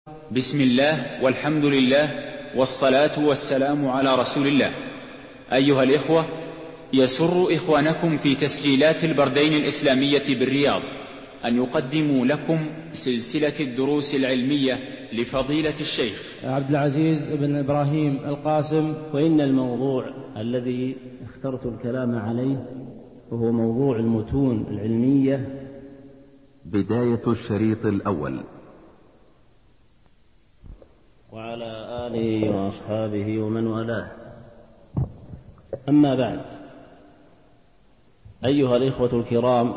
بسم الله والحمد لله والصلاة والسلام على رسول الله. أيها الإخوة، يسر إخوانكم في تسجيلات البردين الإسلامية بالرياض أن يقدموا لكم سلسلة الدروس العلمية لفضيلة الشيخ عبد العزيز بن إبراهيم القاسم. وإن الموضوع الذي اخترت الكلام عليه وهو موضوع المتون العلمية. بداية الشريط الأول. وعلى آله وأصحابه ومن والاه. أما بعد، أيها الإخوة الكرام،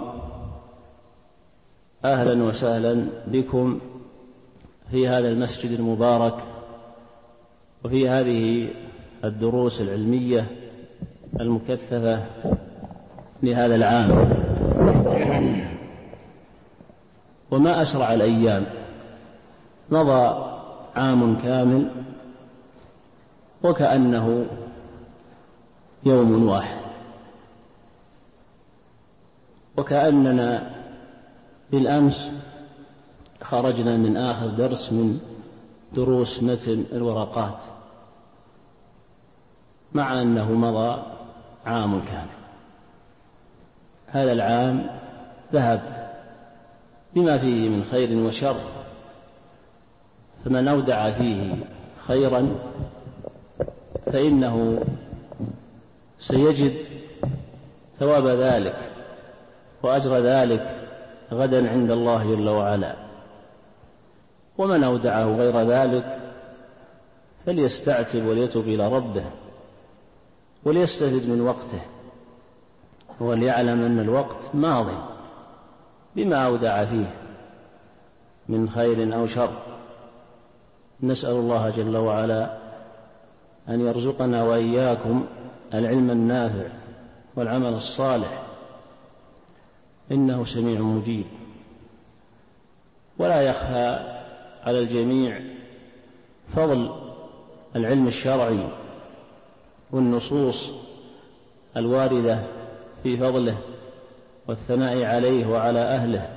أهلا وسهلا بكم في هذا المسجد المبارك وفي هذه الدروس العلمية المكثفة لهذا العام. وما أسرع الأيام، مضى عام كامل وكأنه يوم واحد، وكأننا بالأمس خرجنا من آخر درس من دروس متن الورقات، مع أنه مضى عام كامل. هذا العام ذهب بما فيه من خير وشر، فمن أودع فيه خيرا فإنه سيجد ثواب ذلك وأجر ذلك غدا عند الله جل وعلا. ومن أودعه غير ذلك فليستعتب وليتوب إلى ربه وليستفد من وقته، وليعلم أن الوقت ماضي بما أودع فيه من خير أو شر. نسأل الله جل وعلا أن يرزقنا وإياكم العلم النافع والعمل الصالح، إنه سميع مجيب. ولا يخفى على الجميع فضل العلم الشرعي والنصوص الواردة في فضله والثناء عليه وعلى أهله.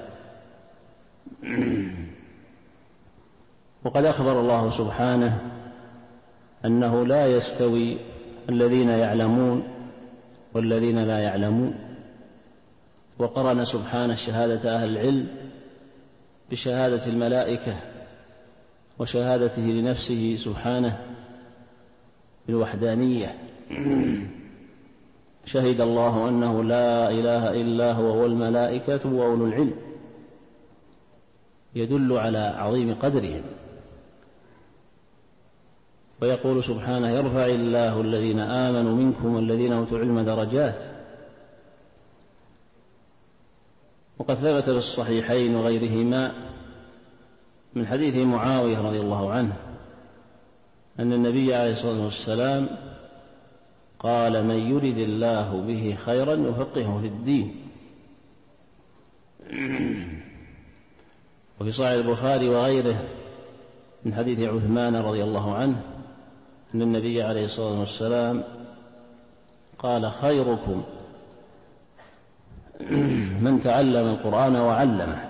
وقد أخبر الله سبحانه أنه لا يستوي الذين يعلمون والذين لا يعلمون، وقرن سبحانه شهادة أهل العلم بشهادة الملائكة وشهادته لنفسه سبحانه بالوحدانية. شهد الله أنه لا إله إلا هو والملائكة وأولو العلم، يدل على عظيم قدرهم. ويقول سبحانه: يرفع الله الذين آمنوا منكم والذين أوتوا العلم درجات. وقد ثبت في الصحيحين وغيرهما من حديث معاوية رضي الله عنه أن النبي عليه الصلاة والسلام قال: من يرد الله به خيرا يفقهه في الدين. وفي صحيح البخاري وغيره من حديث عثمان رضي الله عنه أن النبي عليه الصلاة والسلام قال: خيركم من تعلم القرآن وعلمه.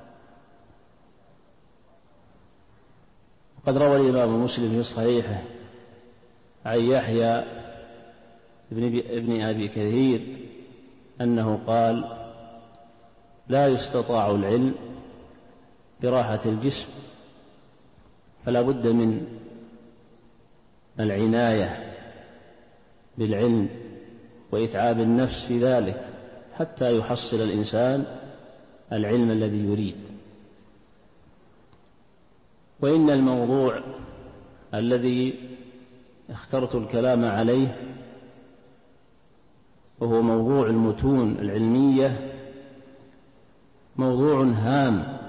وقد روى الإمام مسلم في صحيحه عن يحيى ابن أبي كثير أنه قال: لا يستطاع العلم براحة الجسم، فلا بد من العناية بالعلم وإتعاب النفس في ذلك حتى يحصل الإنسان العلم الذي يريد. وإن الموضوع الذي اخترت الكلام عليه وهو موضوع المتون العلمية موضوع هام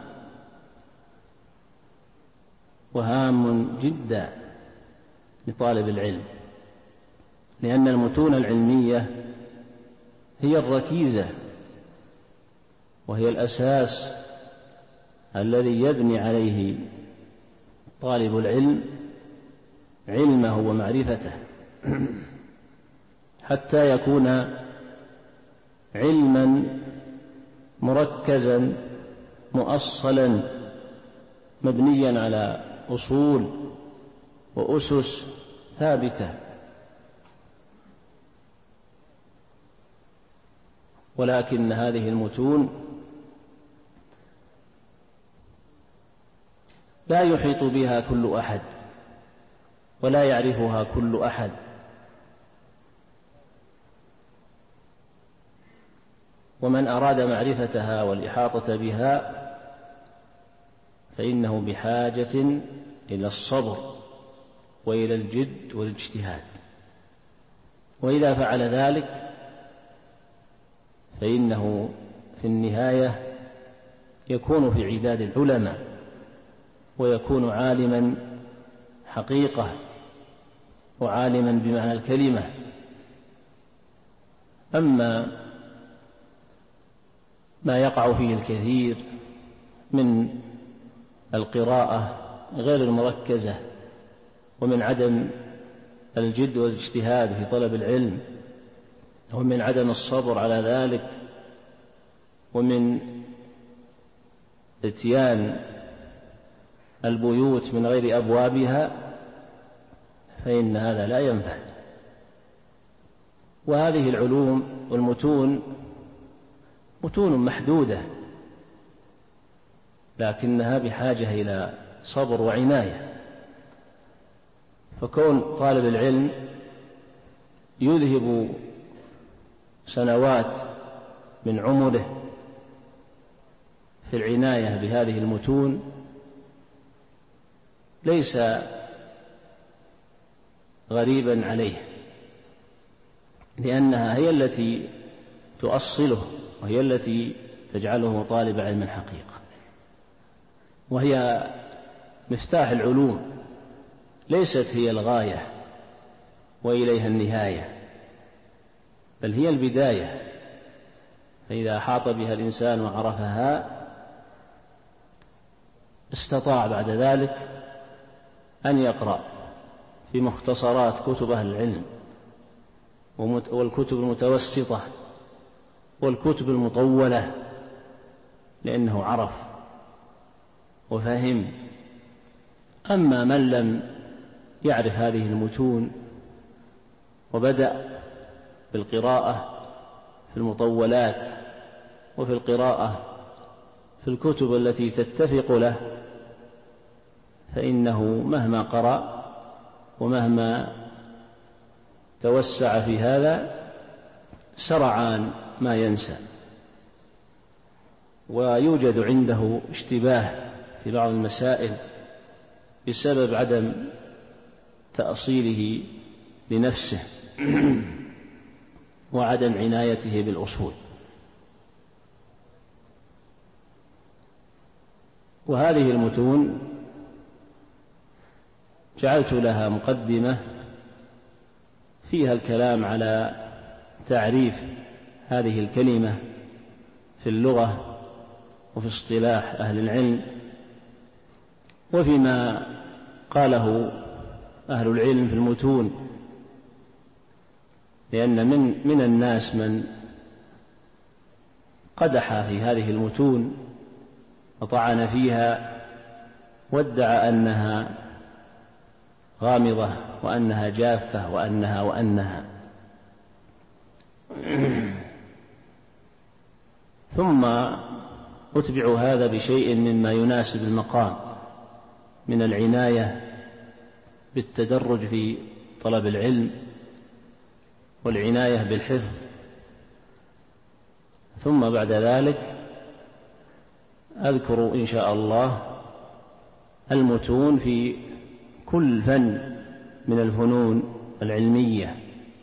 وهام جدا لطالب العلم، لأن المتون العلمية هي الركيزة وهي الأساس الذي يبني عليه طالب العلم علمه ومعرفته حتى يكون علما مركزا مؤصلا مبنيا على أصول وأسس ثابتة، ولكن هذه المتون لا يحيط بها كل أحد ولا يعرفها كل أحد، ومن أراد معرفتها والإحاطة بها فإنه بحاجة إلى الصبر وإلى الجد والاجتهاد، وإذا فعل ذلك فإنه في النهاية يكون في عداد العلماء ويكون عالما حقيقة وعالما بمعنى الكلمة. أما ما يقع فيه الكثير من القراءة غير المركزة ومن عدم الجد والاجتهاد في طلب العلم ومن عدم الصبر على ذلك ومن اتيان البيوت من غير أبوابها، فإن هذا لا ينفع. وهذه العلوم والمتون متون محدودة، لكنها بحاجة إلى صبر وعناية، فكون طالب العلم يذهب سنوات من عمره في العناية بهذه المتون ليس غريبا عليه، لأنها هي التي تؤصله وهي التي تجعله طالب علم حقيقة، وهي مفتاح العلوم، ليست هي الغاية وإليها النهاية، بل هي البداية. فإذا أحاط بها الإنسان وعرفها استطاع بعد ذلك أن يقرأ في مختصرات كتب أهل العلم والكتب المتوسطة والكتب المطولة، لأنه عرف وفهم. أما من لم يعرف هذه المتون وبدأ بالقراءة في المطولات وفي القراءة في الكتب التي تتفق له، فإنه مهما قرأ ومهما توسع في هذا سرعان ما ينسى، ويوجد عنده اشتباه في بعض المسائل بسبب عدم تأصيله لنفسه وعدم عنايته بالأصول. وهذه المتون جعلت لها مقدمة فيها الكلام على تعريف هذه الكلمة في اللغة وفي اصطلاح أهل العلم، وفيما قاله أهل العلم في المتون، لأن من الناس من قدح في هذه المتون وطعن فيها وادعى أنها غامضة وأنها جافة وأنها ثم أتبع هذا بشيء مما يناسب المقام من العناية بالتدرج في طلب العلم والعناية بالحفظ، ثم بعد ذلك أذكر إن شاء الله المتون في كل فن من الفنون العلمية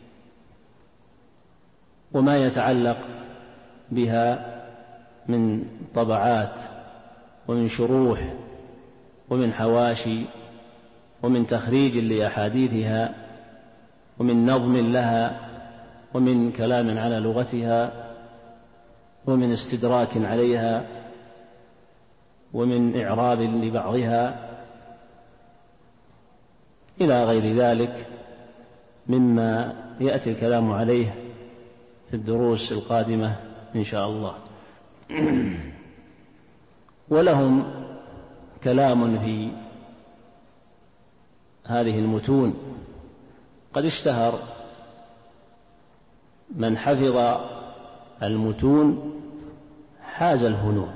وما يتعلق بها من طبعات ومن شروح ومن حواشي ومن تخريج لأحاديثها ومن نظم لها ومن كلام على لغتها ومن استدراك عليها ومن إعراب لبعضها إلى غير ذلك مما يأتي الكلام عليه في الدروس القادمة إن شاء الله. ولهم كلام في هذه المتون. قد اشتهر من حفظ المتون حاز الهنون،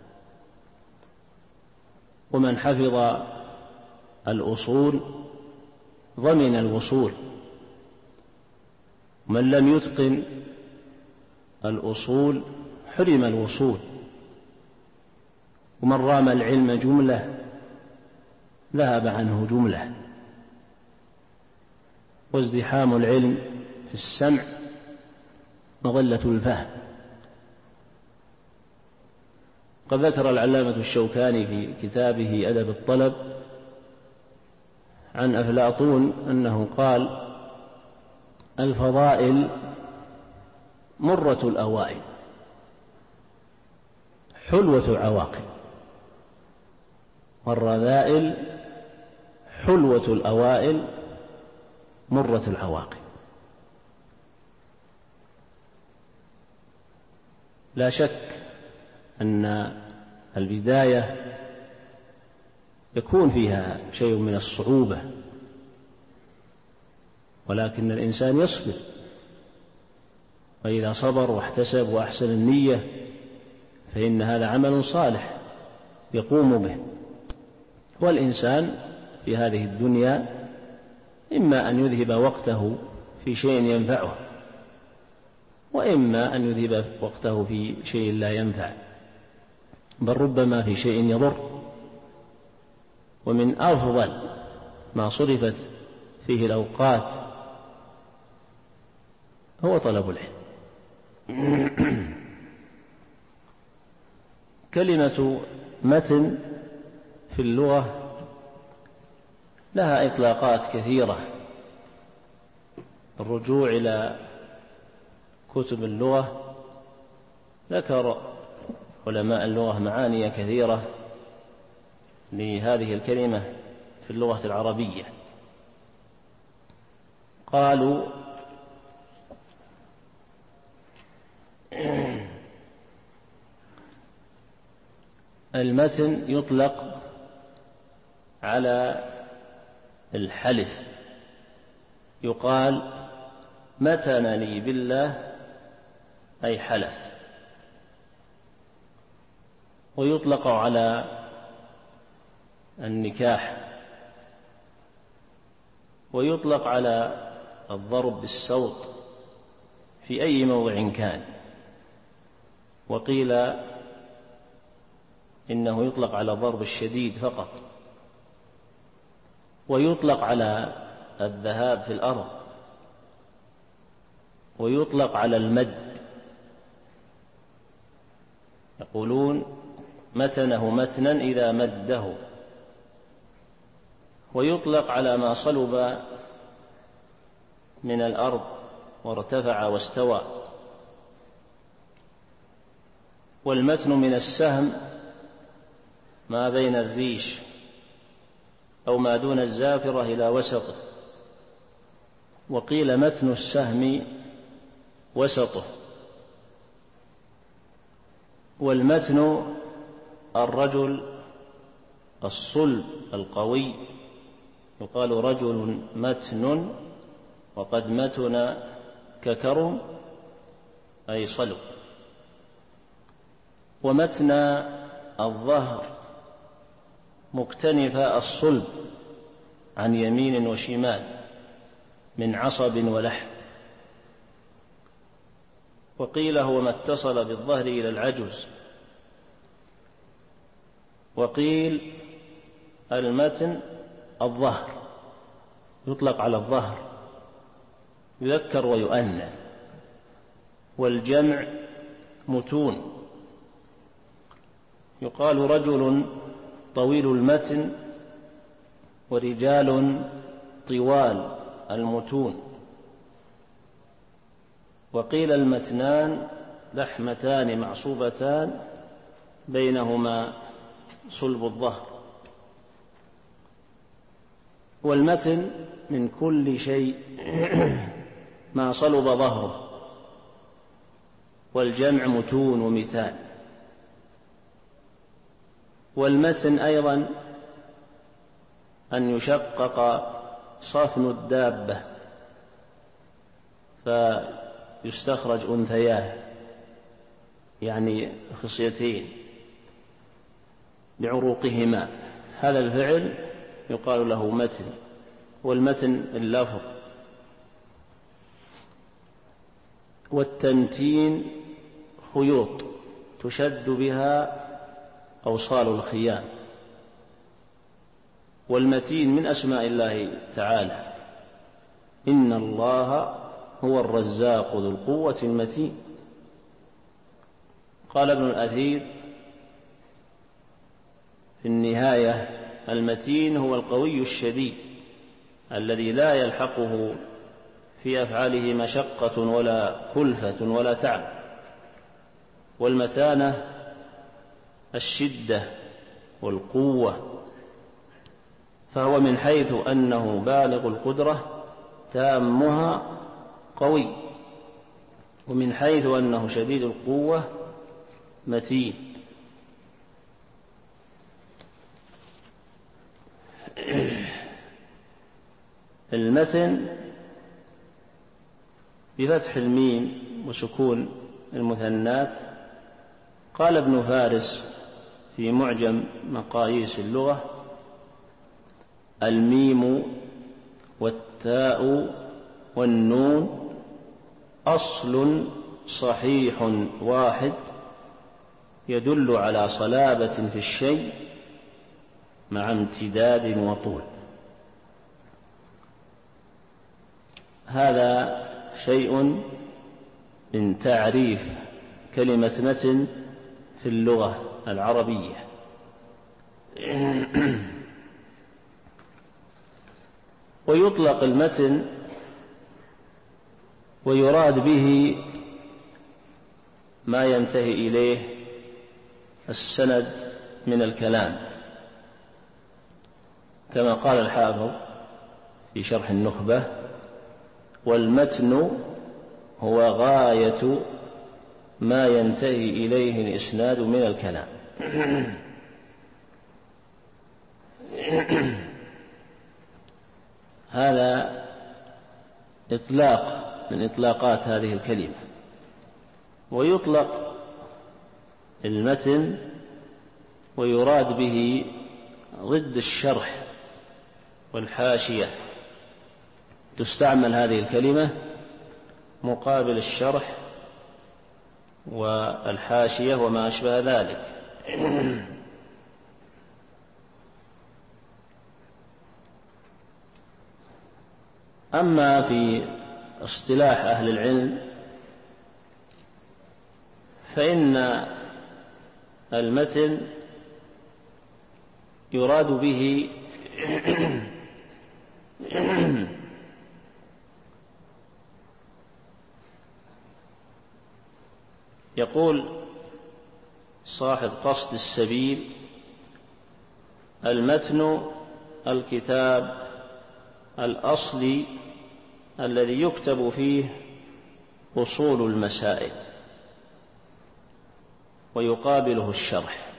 ومن حفظ الأصول ضمن الوصول، ومن لم يتقن الأصول حرم الوصول، ومن رام العلم جملة ذهب عنه جملة. وازدحام العلم في السمع مظلة الفهم. قد ذكر العلامة الشوكاني في كتابه أدب الطلب عن أفلاطون أنه قال: الفضائل مرة الأوائل حلوة العواقب، والرذائل حلوة الأوائل مرة العواقب. لا شك أن البداية يكون فيها شيء من الصعوبة، ولكن الإنسان يصبر، وإذا صبر واحتسب وأحسن النية فإن هذا عمل صالح يقوم به. والإنسان في هذه الدنيا إما أن يذهب وقته في شيء ينفعه، وإما أن يذهب وقته في شيء لا ينفع، بل ربما في شيء يضر. ومن أفضل ما صرفت فيه الأوقات هو طلب العلم. كلمة متن في اللغة لها إطلاقات كثيرة. الرجوع إلى كتب اللغة ذكر علماء اللغة معاني كثيرة لهذه الكلمة في اللغة العربية. قالوا: المتن يطلق على الحلف، يقال: متن لي بالله، أي حلف. ويطلق على النكاح، ويطلق على الضرب بالسوط في أي موضع كان. وقيل إنه يطلق على ضرب الشديد فقط. ويطلق على الذهاب في الأرض، ويطلق على المد. يقولون: متنه متنا إذا مده. ويطلق على ما صلب من الأرض وارتفع واستوى. والمتن من السهم ما بين الريش أو ما دون الزافرة إلى وسطه. وقيل متن السهم وسطه. والمتن الرجل الصلب القوي، يقال رجل متن، وقد متن ككرم أي صلب. ومتن الظهر مكتنف الصلب عن يمين وشمال من عصب ولحم. وقيل هو ما اتصل بالظهر إلى العجز. وقيل المتن الظهر، يطلق على الظهر، يذكر ويؤنث. والجمع متون، يقال رجل طويل المتن ورجال طوال المتون. وقيل المتنان لحمتان معصوبتان بينهما صلب الظهر. والمتن من كل شيء ما صلب ظهره. والجمع متون ومتان. والمتن أيضا أن يشقق صفن الدابة فيستخرج أنثياه يعني خصيتين بعروقهما، هذا الفعل يقال له متن، والمتن اللفظ. والتمتين خيوط تشد بها أوصال الخيام. والمتين من أسماء الله تعالى، إن الله هو الرزاق ذو القوة المتين. قال ابن الأثير في النهاية: المتين هو القوي الشديد الذي لا يلحقه في أفعاله مشقة ولا كلفة ولا تعب. والمتانة الشدة والقوة، فهو من حيث أنه بالغ القدرة تامها قوي، ومن حيث أنه شديد القوة متين. المتن بفتح الميم وسكون المثنات. قال ابن فارس في معجم مقاييس اللغة: الميم والتاء والنون أصل صحيح واحد يدل على صلابة في الشيء مع امتداد وطول. هذا شيء من تعريف كلمة متن في اللغة العربية. ويطلق المتن ويراد به ما ينتهي إليه السند من الكلام، كما قال الحافظ في شرح النخبة: والمتن هو غاية ما ينتهي إليه الإسناد من الكلام. هذا إطلاق من إطلاقات هذه الكلمة. ويطلق المتن ويراد به ضد الشرح والحاشية، تستعمل هذه الكلمة مقابل الشرح والحاشية وما أشبه ذلك. أما في اصطلاح أهل العلم فإن المتن يراد به يقول صاحب قصد السبيل: المتن الكتاب الأصلي الذي يكتب فيه أصول المسائل ويقابله الشرح.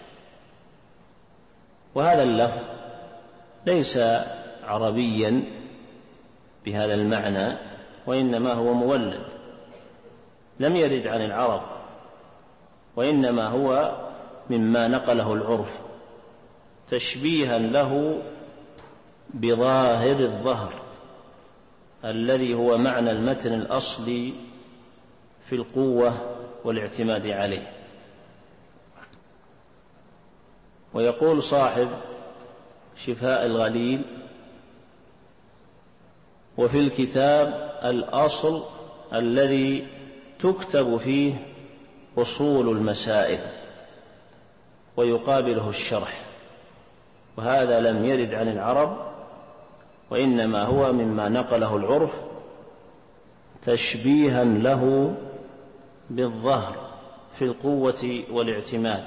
وهذا اللفظ ليس عربيا بهذا المعنى، وإنما هو مولد لم يرد عن العرب، وإنما هو مما نقله العرف تشبيها له بظاهر الظهر الذي هو معنى المتن الأصلي في القوة والاعتماد عليه. ويقول صاحب شفاء الغليل: وفي الكتاب الأصل الذي تكتب فيه أصول المسائل ويقابله الشرح، وهذا لم يرد عن العرب، وإنما هو مما نقله العرف تشبيها له بالظهر في القوة والاعتماد.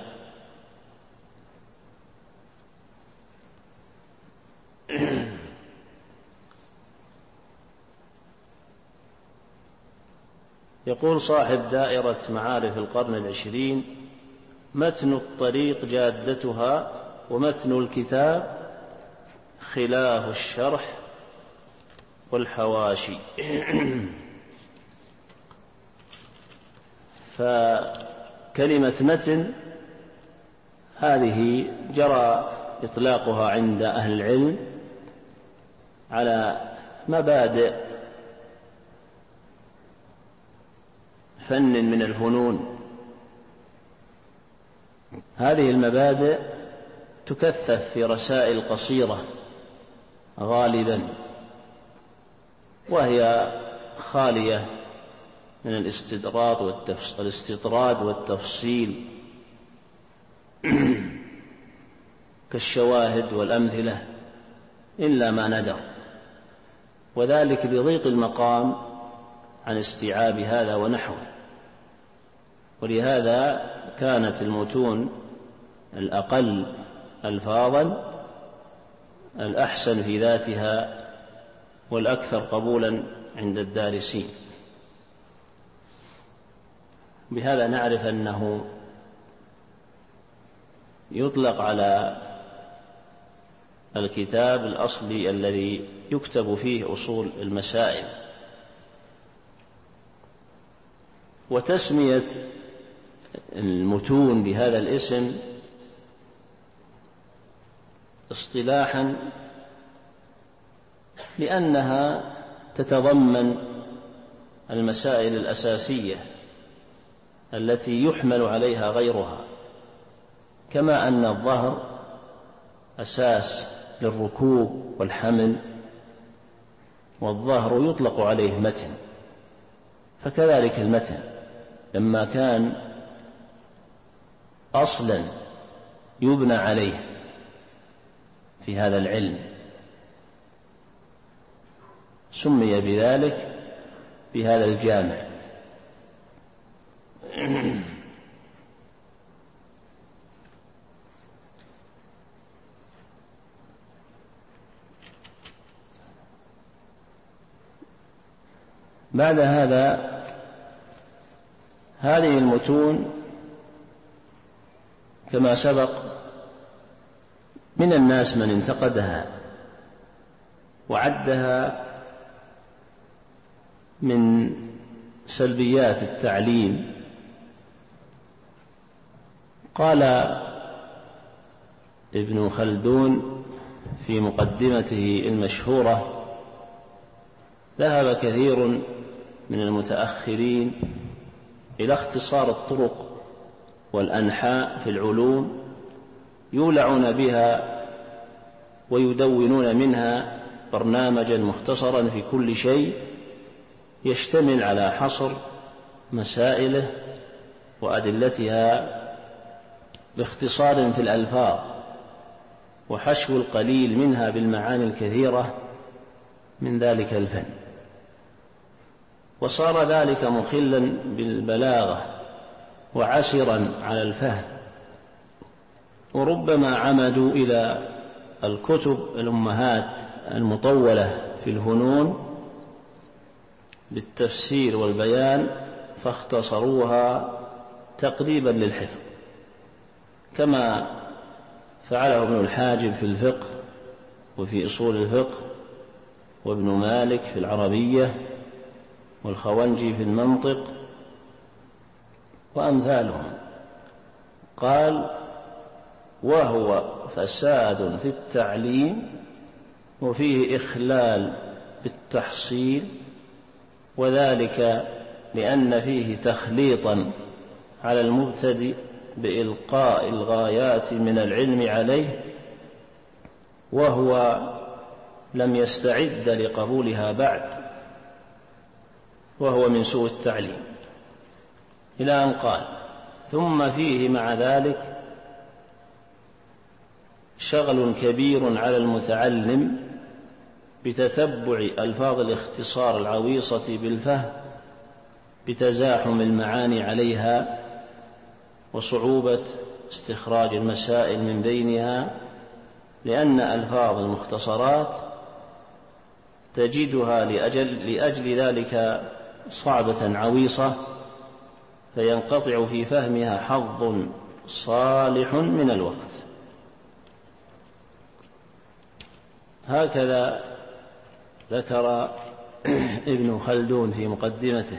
يقول صاحب دائرة معارف القرن العشرين: متن الطريق جادتها، ومتن الكتاب خلاف الشرح والحواشي. فكلمة متن هذه جرى إطلاقها عند أهل العلم على مبادئ فن من الفنون. هذه المبادئ تكثف في رسائل قصيرة غالبا، وهي خالية من الاستطراد والتفصيل كالشواهد والأمثلة إلا ما ندر، وذلك لضيق المقام عن استيعاب هذا ونحوه. ولهذا كانت المتون الأقل ألفاظا الأحسن في ذاتها والأكثر قبولا عند الدارسين. بهذا نعرف أنه يطلق على الكتاب الأصلي الذي يكتب فيه أصول المسائل. وتسمية المتون بهذا الاسم اصطلاحا لأنها تتضمن المسائل الأساسية التي يحمل عليها غيرها، كما أن الظهر أساس للركوب والحمل، والظهر يطلق عليه متن، فكذلك المتن لما كان أصلا يبنى عليه في هذا العلم سمي بذلك بهذا الجامع. بعد هذا هذه المتون كما سبق من الناس من انتقدها وعدها من سلبيات التعليم. قال ابن خلدون في مقدمته المشهورة: ذهب كثير من المتأخرين إلى اختصار الطرق والأنحاء في العلوم، يولعون بها ويدونون منها برنامجا مختصرا في كل شيء يشتمل على حصر مسائله وأدلتها باختصار في الألفاظ وحشو القليل منها بالمعاني الكثيرة من ذلك الفن، وصار ذلك مخلا بالبلاغة وعسرا على الفهم. وربما عمدوا إلى الكتب الأمهات المطولة في الفنون بالتفسير والبيان فاختصروها تقريبا للحفظ، كما فعله ابن الحاجب في الفقه وفي أصول الفقه، وابن مالك في العربية، والخونجي في المنطق وأمثالهم. قال: وهو فساد في التعليم وفيه إخلال بالتحصيل، وذلك لأن فيه تخليطا على المبتدئ بإلقاء الغايات من العلم عليه وهو لم يستعد لقبولها بعد، وهو من سوء التعليم. إلى أن قال: ثم فيه مع ذلك شغل كبير على المتعلم بتتبع ألفاظ الاختصار العويصة بالفهم بتزاحم المعاني عليها وصعوبة استخراج المسائل من بينها، لأن ألفاظ المختصرات تجدها لأجل ذلك صعبة عويصة، فينقطع في فهمها حظ صالح من الوقت. هكذا ذكر ابن خلدون في مقدمته.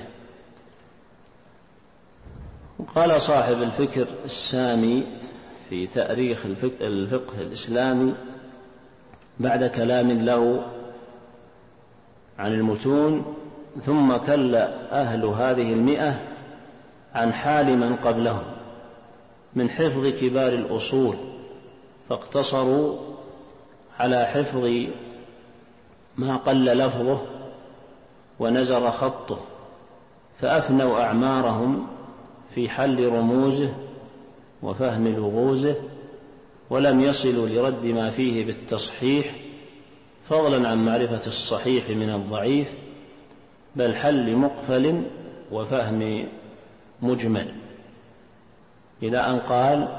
قال صاحب الفكر السامي في تأريخ الفقه الإسلامي بعد كلام له عن المتون: ثم كل أهل هذه 100 عن حال من قبلهم من حفظ كبار الأصول، فاقتصروا على حفظ ما قل لفظه ونزر خطه، فأفنوا أعمارهم في حل رموزه وفهم لغوزه، ولم يصلوا لرد ما فيه بالتصحيح، فضلا عن معرفة الصحيح من الضعيف، بل حل مقفل وفهم مجمل، إلى أن قال: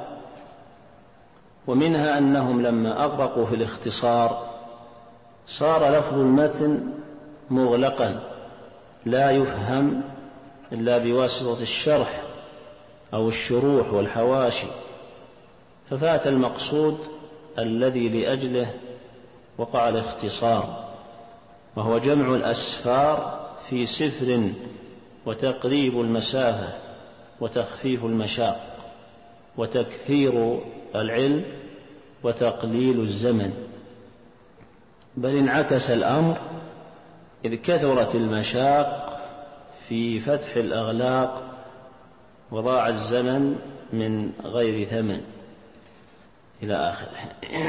ومنها أنهم لما أغرقوا في الاختصار صار لفظ المتن مغلقا لا يفهم إلا بواسطة الشرح أو الشروح والحواشي، ففات المقصود الذي لأجله وقع الاختصار، وهو جمع الأسفار في سفر، وتقريب المسافة وتخفيف المشاق، وتكثير العلم وتقليل الزمن. بل انعكس الأمر، إذ كثرت المشاق في فتح الأغلاق، وضاع الزمن من غير ثمن، إلى آخره.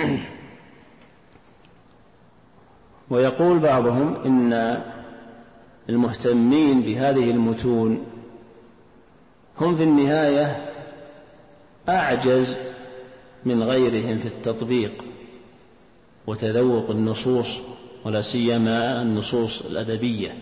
ويقول بعضهم إن المهتمين بهذه المتون هم في النهاية أعجز من غيرهم في التطبيق وتذوق النصوص، ولا سيما النصوص الأدبية،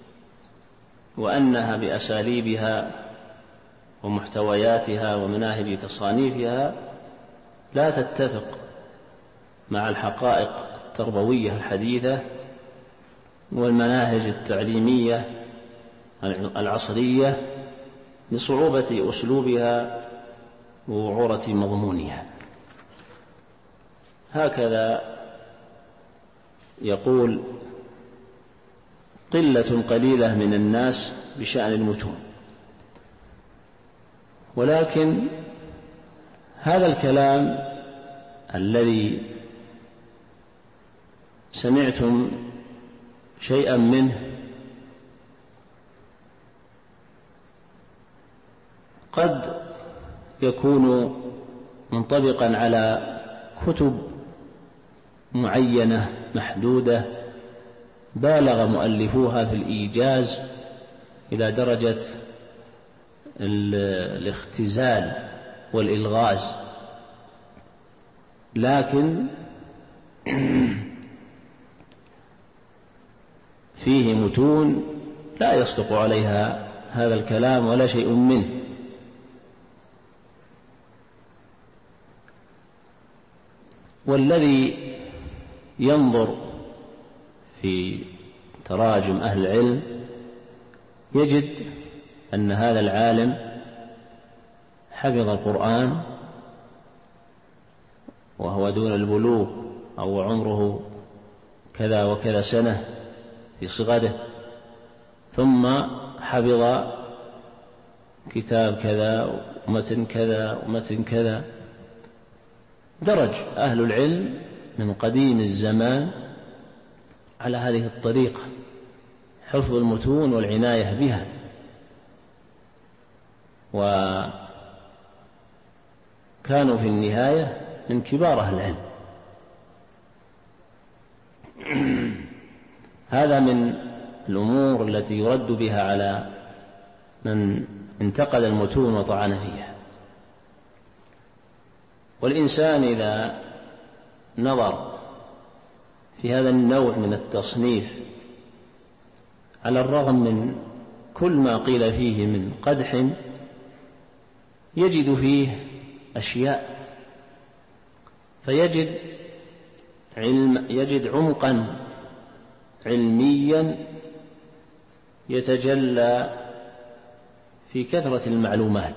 وأنها بأساليبها ومحتوياتها ومناهج تصانيفها لا تتفق مع الحقائق التربوية الحديثة والمناهج التعليمية العصرية، لصعوبة أسلوبها ووعورة مضمونها. هكذا يقول قلة قليلة من الناس بشأن المتون. ولكن هذا الكلام الذي سمعتم شيئا منه قد يكون منطبقا على كتب معينة محدودة بالغ مؤلفوها في الإيجاز إلى درجة الاختزال والإلغاز، لكن فيه متون لا يصدق عليها هذا الكلام ولا شيء منه. والذي ينظر في تراجم أهل العلم يجد أن هذا العالم حفظ القرآن وهو دون البلوغ أو عمره كذا وكذا سنة في صغره، ثم حفظ كتاب كذا ومتن كذا ومتن كذا. درج أهل العلم من قديم الزمان على هذه الطريقة، حفظ المتون والعناية بها، وكانوا في النهاية من كبار أهل العلم. هذا من الأمور التي يرد بها على من انتقد المتون وطعن فيها. والإنسان إذا نظر في هذا النوع من التصنيف، على الرغم من كل ما قيل فيه من قدح، يجد فيه أشياء، يجد عمقا علميا يتجلى في كثرة المعلومات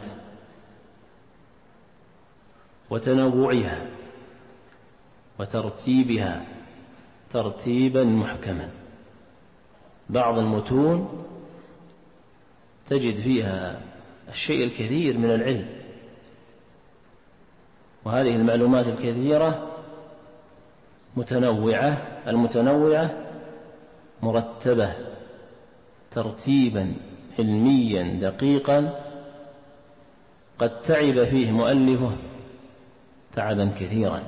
وتنوعها وترتيبها ترتيبا محكما. بعض المتون تجد فيها الشيء الكثير من العلم، وهذه المعلومات الكثيرة المتنوعة مرتبة ترتيبا علميا دقيقا قد تعب فيه مؤلفه تعبا كثيرا،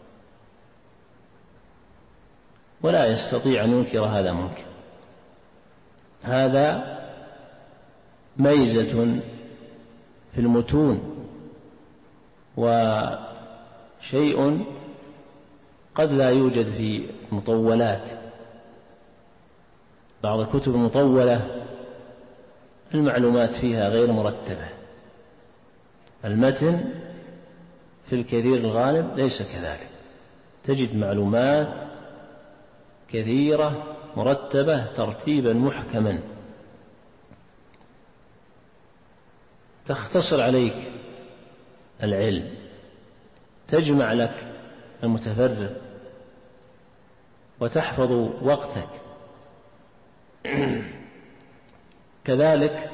ولا يستطيع أن ينكر هذا منكر. هذا ميزة في المتون، وشيء قد لا يوجد في مطولات. بعض الكتب المطولة المعلومات فيها غير مرتبة، المتن في الكثير الغالب ليس كذلك، تجد معلومات كثيرة مرتبة ترتيبا محكما تختصر عليك العلم، تجمع لك المتفرغ وتحفظ وقتك. كذلك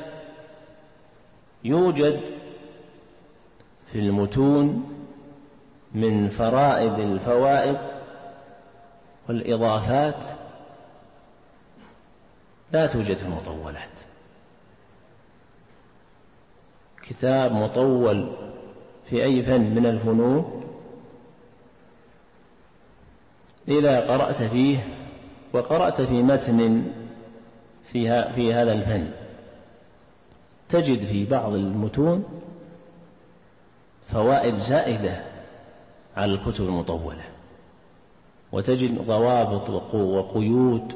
يوجد في المتون من فرائد الفوائد والإضافات لا توجد في المطولات. كتاب مطول في أي فن من الفنون إذا قرأت فيه وقرأت في متن في هذا الفن تجد في بعض المتون فوائد زائدة على الكتب المطولة، وتجد ضوابط وقيود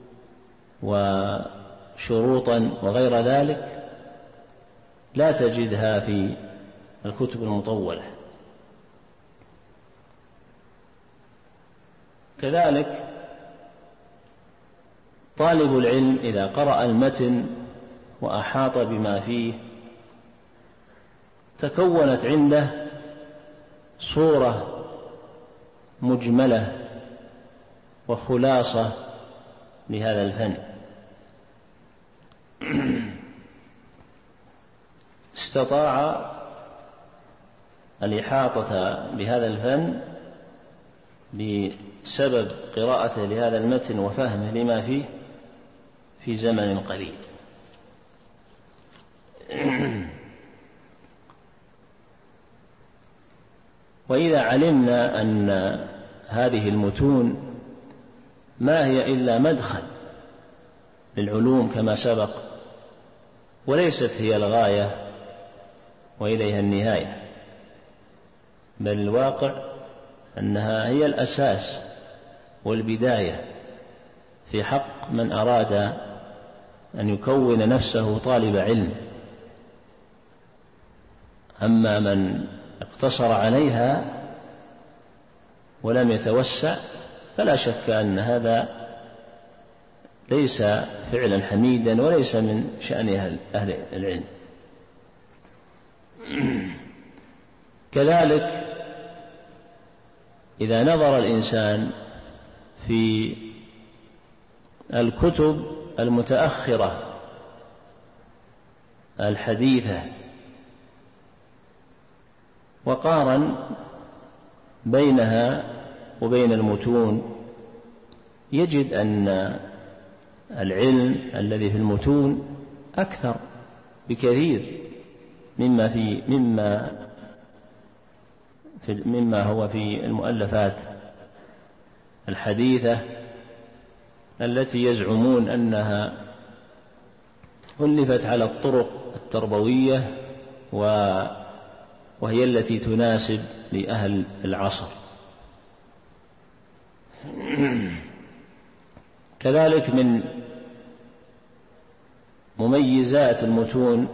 وشروطا وغير ذلك لا تجدها في الكتب المطولة. كذلك طالب العلم إذا قرأ المتن وأحاط بما فيه تكونت عنده صورة مجملة وخلاصة لهذا الفن، استطاع الإحاطة بهذا الفن بسبب قراءته لهذا المتن وفهمه لما فيه في زمن قليل. وإذا علمنا أن هذه المتون ما هي إلا مدخل للعلوم كما سبق، وليست هي الغاية وإليها النهاية، بل الواقع أنها هي الأساس والبداية في حق من أراد أن يكون نفسه طالب علم. أما من اقتصر عليها ولم يتوسع فلا شك أن هذا ليس فعلا حميدا وليس من شأن أهل العلم. كذلك إذا نظر الإنسان في الكتب المتأخرة الحديثة وقارن بينها وبين المتون يجد أن العلم الذي في المتون أكثر بكثير مما هو في المؤلفات الحديثة التي يزعمون أنها ألفت على الطرق التربوية وهي التي تناسب لأهل العصر. كذلك من مميزات المتون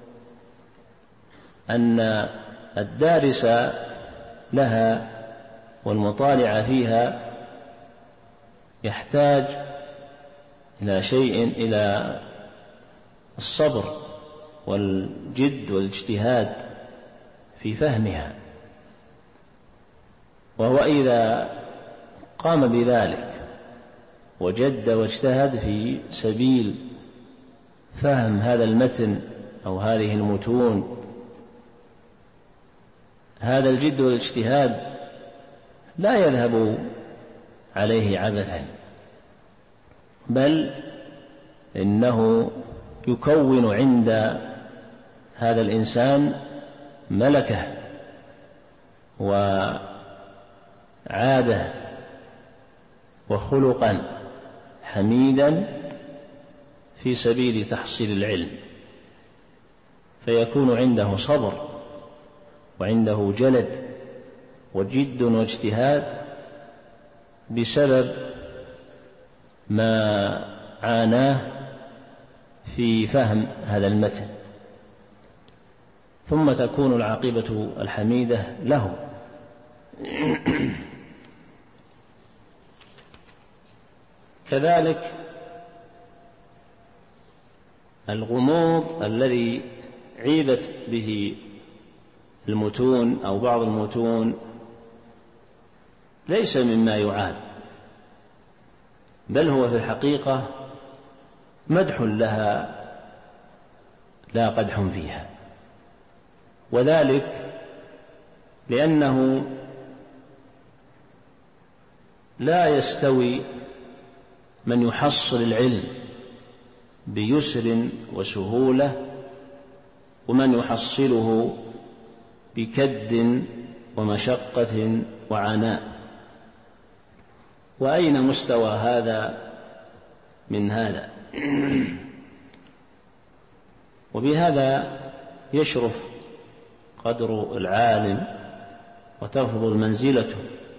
أن الدارس لها والمطالع فيها يحتاج إلى شيء، إلى الصبر والجد والاجتهاد في فهمها، وهو إذا قام بذلك وجد واجتهد في سبيل فهم هذا المتن أو هذه المتون، هذا الجد والاجتهاد لا يذهب عليه عبثا، بل إنه يكون عند هذا الإنسان ملكة وعادة وخلقا حميدا في سبيل تحصيل العلم، فيكون عنده صبر وعنده جلد وجد واجتهاد بسبب ما عاناه في فهم هذا المتن، ثم تكون العاقبة الحميدة له. كذلك الغموض الذي عيبت به المتون أو بعض المتون ليس مما يعاب، بل هو في الحقيقة مدح لها لا قدح فيها، وذلك لأنه لا يستوي من يحصل العلم بيسر وسهولة ومن يحصله بكد ومشقة وعناء. وأين مستوى هذا من هذا؟ وبهذا يشرف قدر العالم وتفضل منزلته.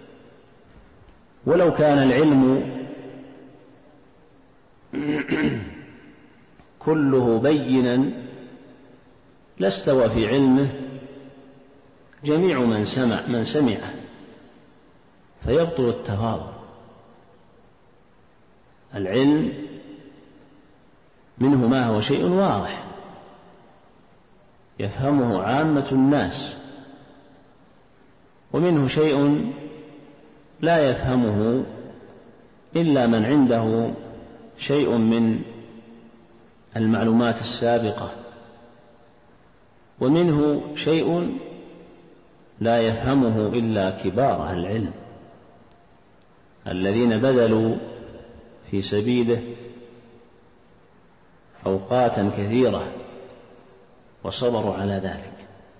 ولو كان العلم كله بينا لاستوى في علمه جميع من سمعه، فيبطل التفاضل. العلم منه ما هو شيء واضح يفهمه عامة الناس، ومنه شيء لا يفهمه إلا من عنده شيء من المعلومات السابقة، ومنه شيء لا يفهمه إلا كبار أهل العلم الذين بذلوا في سبيله أوقاتا كثيرة وصبروا على ذلك.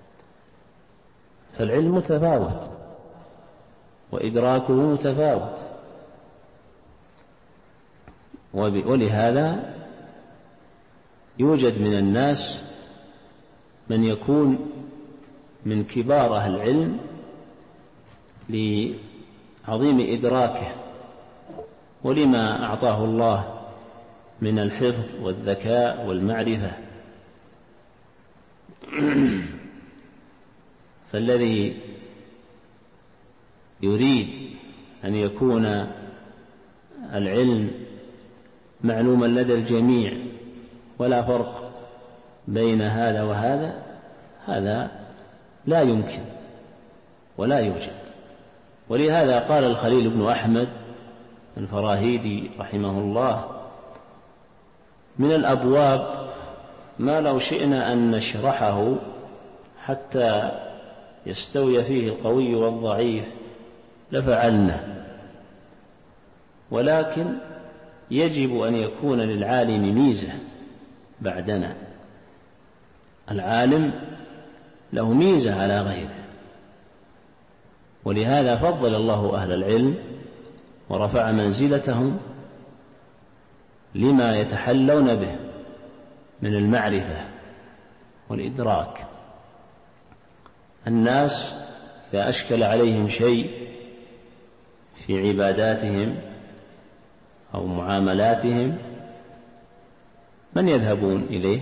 فالعلم متفاوت وإدراكه متفاوت، ولهذا يوجد من الناس من يكون من كبار أهل العلم لعظيم إدراكه ولما أعطاه الله من الحفظ والذكاء والمعرفة. فالذي يريد أن يكون العلم معلوما لدى الجميع ولا فرق بين هذا وهذا، هذا لا يمكن ولا يوجد. ولهذا قال الخليل بن أحمد الفراهيدي رحمه الله: من الأبواب ما لو شئنا أن نشرحه حتى يستوي فيه القوي والضعيف لفعلنا، ولكن يجب أن يكون للعالم ميزة بعدنا. العالم له ميزة على غيره، ولهذا فضل الله أهل العلم ورفع منزلتهم لما يتحلون به من المعرفة والإدراك. الناس إذا أشكل عليهم شيء في عباداتهم أو معاملاتهم من يذهبون إليه؟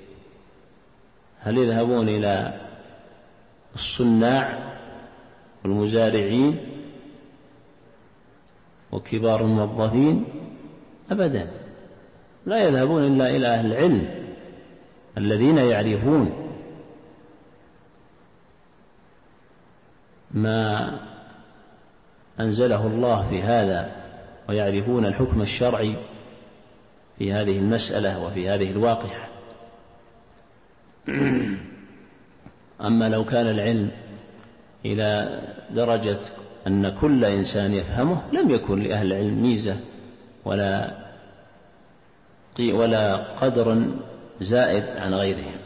هل يذهبون إلى الصناع والمزارعين وكبار الموظفين؟ أبدا، لا يذهبون إلا إلى أهل العلم الذين يعرفون ما أنزله الله في هذا ويعرفون الحكم الشرعي في هذه المسألة وفي هذه الواقعة. أما لو كان العلم إلى درجة أن كل إنسان يفهمه لم يكن لأهل العلم ميزة ولا قدر زائد عن غيرهم.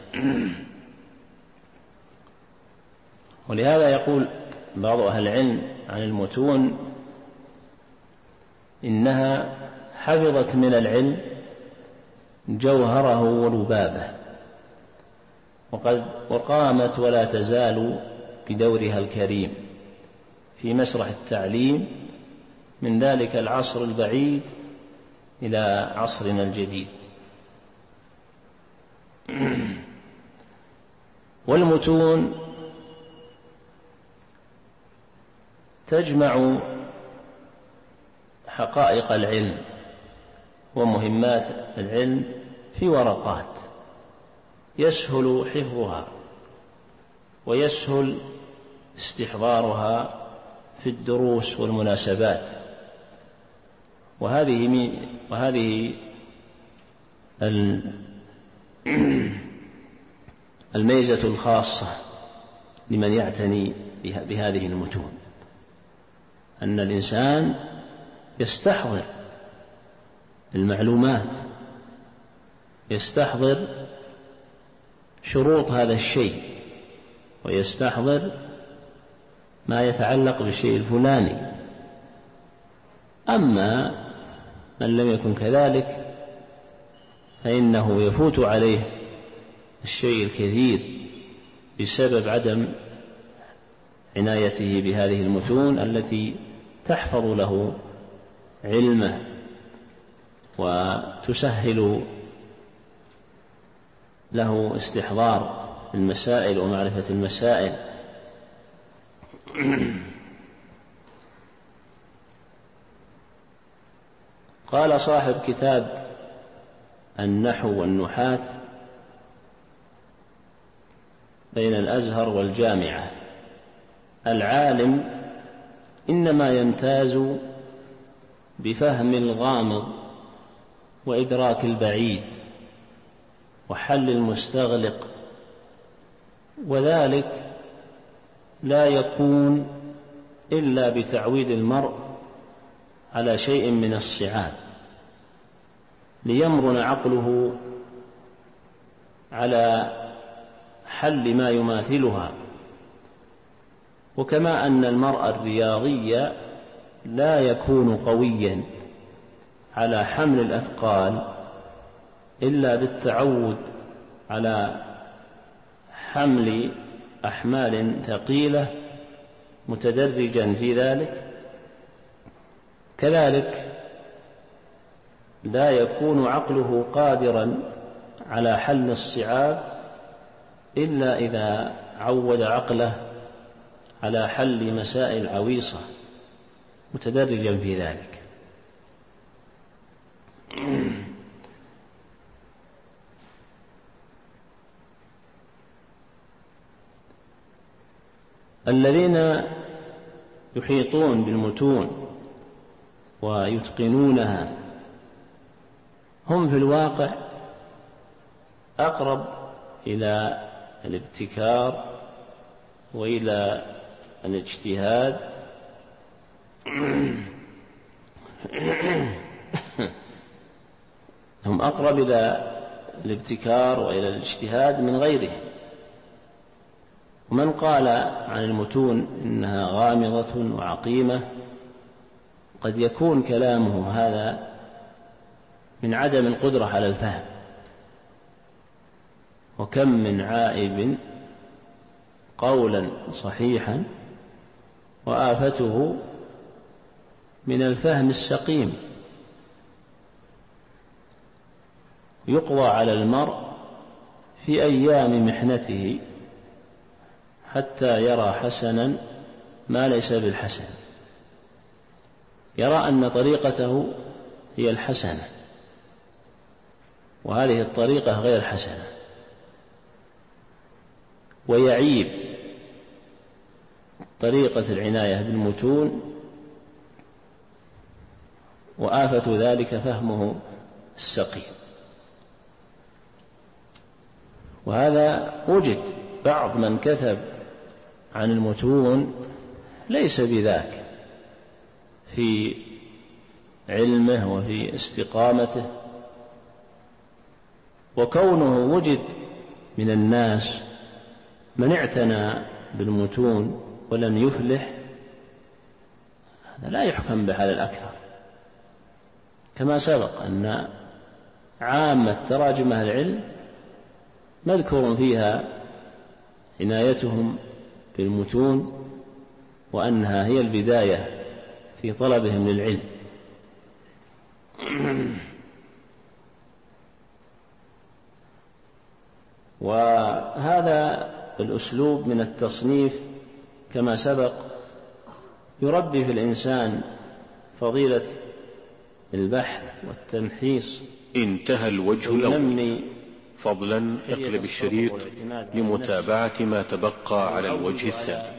ولهذا يقول بعض أهل العلم عن المتون إنها حفظت من العلم جوهره ولبابه، وقامت ولا تزال بدورها الكريم في مسرح التعليم من ذلك العصر البعيد إلى عصرنا الجديد. والمتون تجمع حقائق العلم ومهمات العلم في ورقات يسهل حفظها ويسهل استحضارها في الدروس والمناسبات. وهذه الميزة الخاصة لمن يعتني بهذه المتون، أن الإنسان يستحضر المعلومات، يستحضر شروط هذا الشيء، ويستحضر ما يتعلق بالشيء الفلاني. أما من لم يكن كذلك فإنه يفوت عليه الشيء الكثير بسبب عدم عنايته بهذه المتون التي تحفظ له علمه وتسهل له استحضار المسائل ومعرفة المسائل. قال صاحب كتاب النحو والنحاة بين الأزهر والجامعة: العالم إنما يمتاز بفهم الغامض وإدراك البعيد وحل المستغلق، وذلك لا يكون إلا بتعويد المرء على شيء من الصعاب ليمرن عقله على حل ما يماثلها. وكما أن المرء الرياضي لا يكون قويا على حمل الأثقال إلا بالتعود على حمل أحمال ثقيلة متدرجا في ذلك، كذلك لا يكون عقله قادرا على حل الصعاب إلا إذا عود عقله على حل مسائل عويصة متدرجا في ذلك. الذين يحيطون بالمتون ويتقنونها هم في الواقع أقرب إلى الابتكار وإلى الاجتهاد هم أقرب إلى الابتكار وإلى الاجتهاد من غيرهم. ومن قال عن المتون إنها غامضة وعقيمة قد يكون كلامه هذا من عدم القدرة على الفهم، وكم من عائب قولا صحيحا وآفته من الفهم السقيم. يقضى على المرء في أيام محنته حتى يرى حسنا ما ليس بالحسن، يرى أن طريقته هي الحسنة وهذه الطريقة غير حسنة، ويعيب طريقة العناية بالمتون وآفة ذلك فهمه السقيم. وهذا وجد بعض من كتب عن المتون ليس بذاك في علمه وفي استقامته، وكونه وجد من الناس من اعتنى بالمتون ولم يفلح هذا لا يحكم بهذا الأكثر، كما سبق أن عامة تراجم أهل العلم مذكور فيها عنايتهم بالمتون وأنها هي البداية في طلبهم للعلم. وهذا الأسلوب من التصنيف كما سبق يربي في الإنسان فضيلة البحث والتمحيص. انتهى الوجه الأول. فضلا اقلب الشريط لمتابعة ما تبقى على الوجه الثاني.